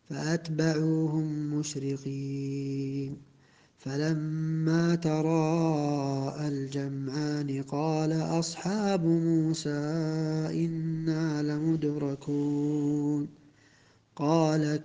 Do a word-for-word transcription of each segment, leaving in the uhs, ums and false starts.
فأتبعوهم مشرقين فلما تراءى الجمعان قال أصحاب موسى إنا لمدركون قال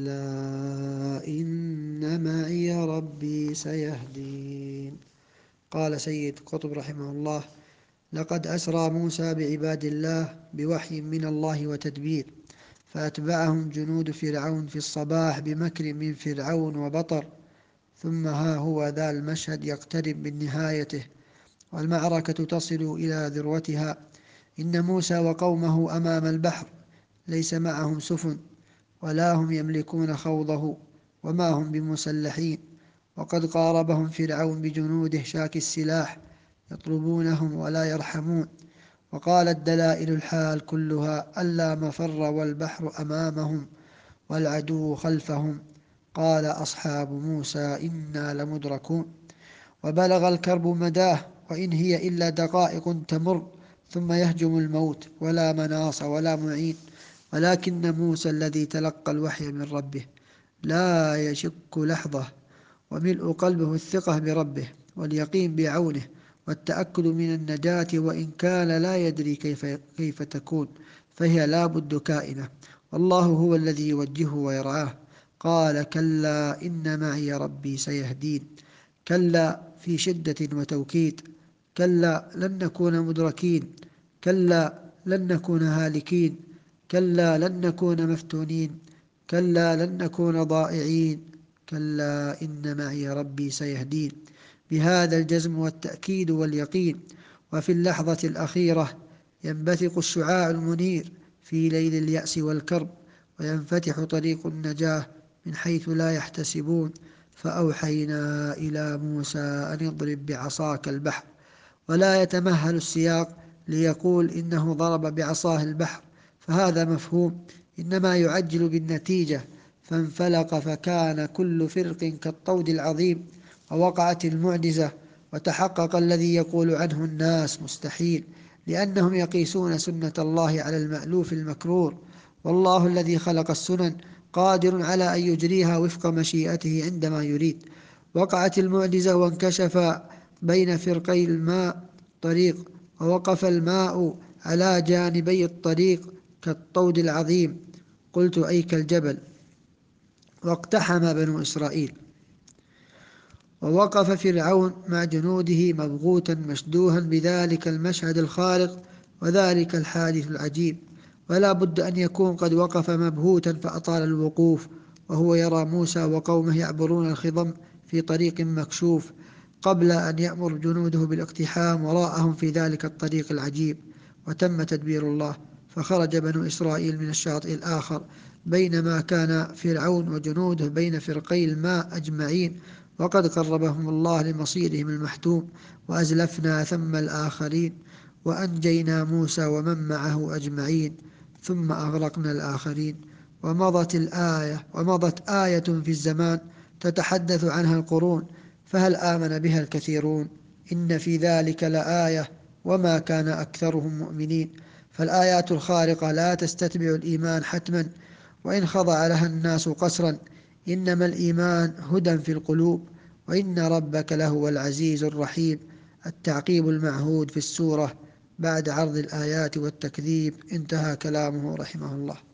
كلا إن معي ربي سيهدين. قال سيد قطب رحمه الله: لقد أسرى موسى بعباد الله بوحي من الله وتدبير، فأتبعهم جنود فرعون في الصباح بمكر من فرعون وبطر، ثم ها هو ذا المشهد يقترب من نهايته والمعركة تصل إلى ذروتها. إن موسى وقومه أمام البحر، ليس معهم سفن ولا هم يملكون خوضه وما هم بمسلحين، وقد قاربهم فرعون بجنوده شاك السلاح يطلبونهم ولا يرحمون. وقالت دلائل الحال كلها ألا مفر والبحر أمامهم والعدو خلفهم. قال أصحاب موسى إنا لمدركون. وبلغ الكرب مداه، وإن هي إلا دقائق تمر ثم يهجم الموت ولا مناص ولا معين. ولكن موسى الذي تلقى الوحي من ربه لا يشك لحظة، وملء قلبه الثقة بربه واليقين بعونه والتأكد من النجاة، وإن كان لا يدري كيف, كيف تكون، فهي لا بد كائنة، والله هو الذي يوجهه ويرعاه. قال كلا إن معي ربي سيهدين. كلا في شدة وتوكيد. كلا لن نكون مدركين. كلا لن نكون هالكين. كلا لن نكون مفتونين. كلا لن نكون ضائعين. كلا إن معي ربي سيهدين. بهذا الجزم والتأكيد واليقين، وفي اللحظة الأخيرة ينبثق الشعاع المنير في ليل اليأس والكرب، وينفتح طريق النجاة من حيث لا يحتسبون. فأوحينا إلى موسى أن اضرب بعصاك البحر، ولا يتمهل السياق ليقول إنه ضرب بعصاه البحر، فهذا مفهوم، إنما يعجل بالنتيجة. فانفلق فكان كل فرق كالطود العظيم، ووقعت المعجزة، وتحقق الذي يقول عنه الناس مستحيل، لأنهم يقيسون سنة الله على المألوف المكرور، والله الذي خلق السنن قادر على أن يجريها وفق مشيئته عندما يريد. وقعت المعجزة وانكشف بين فرقي الماء طريق، ووقف الماء على جانبي الطريق كالطود العظيم، قلت أي كالجبل. واقتحم بنو إسرائيل، ووقف فرعون مع جنوده مبغوتا مشدوها بذلك المشهد الخارق وذلك الحادث العجيب، ولا بد أن يكون قد وقف مبهوتا فأطال الوقوف وهو يرى موسى وقومه يعبرون الخضم في طريق مكشوف قبل أن يأمر جنوده بالاقتحام وراءهم في ذلك الطريق العجيب. وتم تدبير الله، فخرج بنو إسرائيل من الشاطئ الآخر، بينما كان فرعون وجنوده بين فرقي الماء أجمعين، وقد قربهم الله لمصيرهم المحتوم. وأزلفنا ثم الآخرين وأنجينا موسى ومن معه أجمعين ثم أغرقنا الآخرين. ومضت الآية ومضت آية في الزمان تتحدث عنها القرون، فهل آمن بها الكثيرون؟ إن في ذلك لآية وما كان أكثرهم مؤمنين. فالآيات الخارقة لا تستتبع الإيمان حتما، وإن خضع لها الناس قسرا، إنما الإيمان هدى في القلوب، وإن ربك لهو العزيز الرحيم. التعقيب المعهود في السورة بعد عرض الآيات والتكذيب. انتهى كلامه رحمه الله.